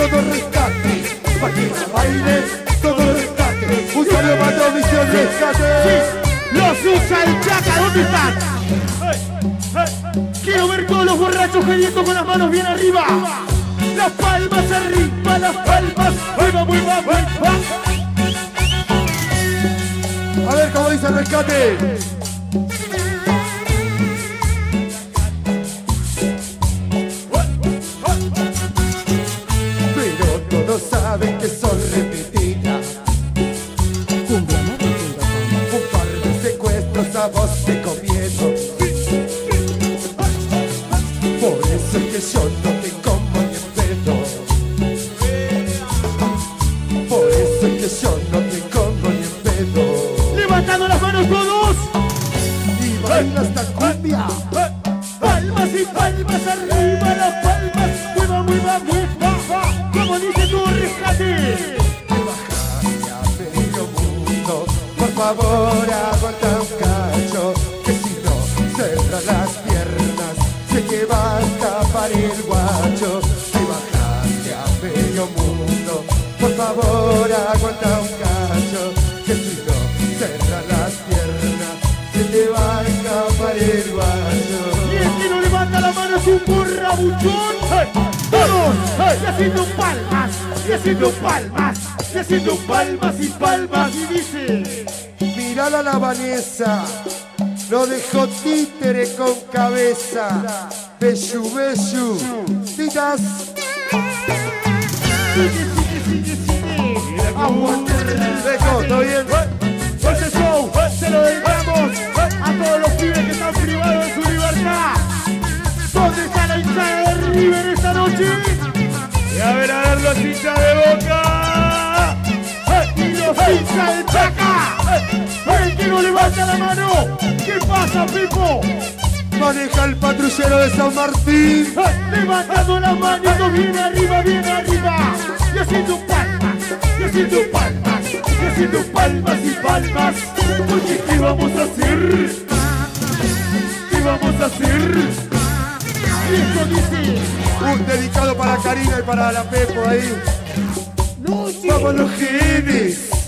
todo rescate. Pa' que la bailes, todo rescate. Un saludo para todos, Misión Rescate. Sí, los usa el Chaca, ¿dónde están? Quiero ver todos los borrachos gedientos con las manos bien arriba. Las palmas arriba, las palmas. Mueva, mueva, mueva. A ver cómo dice el rescate. Pero todos saben que son repetidas. Un par de secuestros a vos te comienzo. Por eso es que yo no te como ni en pedo. Por eso es que yo no te como ni en pedo. Levantando las manos todos. Y baila esta cumbia. Palmas y palmas arriba, las palmas. Mueva, mueva, mueva. Como dice tu rescate. Bajaste a medio mundo. Por favor, aguanta un cacho. Que si no, cerra las piernas. Sé que va a escapar el guacho. Te bajaste a medio mundo. Por favor, aguanta un cacho. Que si no, cerra las piernas. Se te va a escapar el guacho. Y el que no levanta la mano es un borrabuchón. Todos, y haciendo palmas, y haciendo palmas, y haciendo palmas y palmas. Y dice: Mirala a la Vanessa, no dejó títere con cabeza. Bellu, bellu, titas. sigue. Aguante. Dejo, ¿todo bien? Ese show se lo dedicamos a todos los pibes que están privados de su libertad. ¿Dónde está la hinchada de River esta noche? Y a ver los hinchas de Boca. Y los hinchas de Chaca. El que no levanta la mano. ¿Qué pasa, Pipo? Maneja el patrullero de San Martín. Levantando las manitos bien arriba, bien arriba. Y haciendo palmas, y haciendo palmas, y haciendo palmas y palmas. Porque ¿qué vamos a hacer? ¿Qué vamos a hacer? Y esto dice: Un dedicado para Karina y para la Pepo ahí. no, sí. ¡Vamos los genes!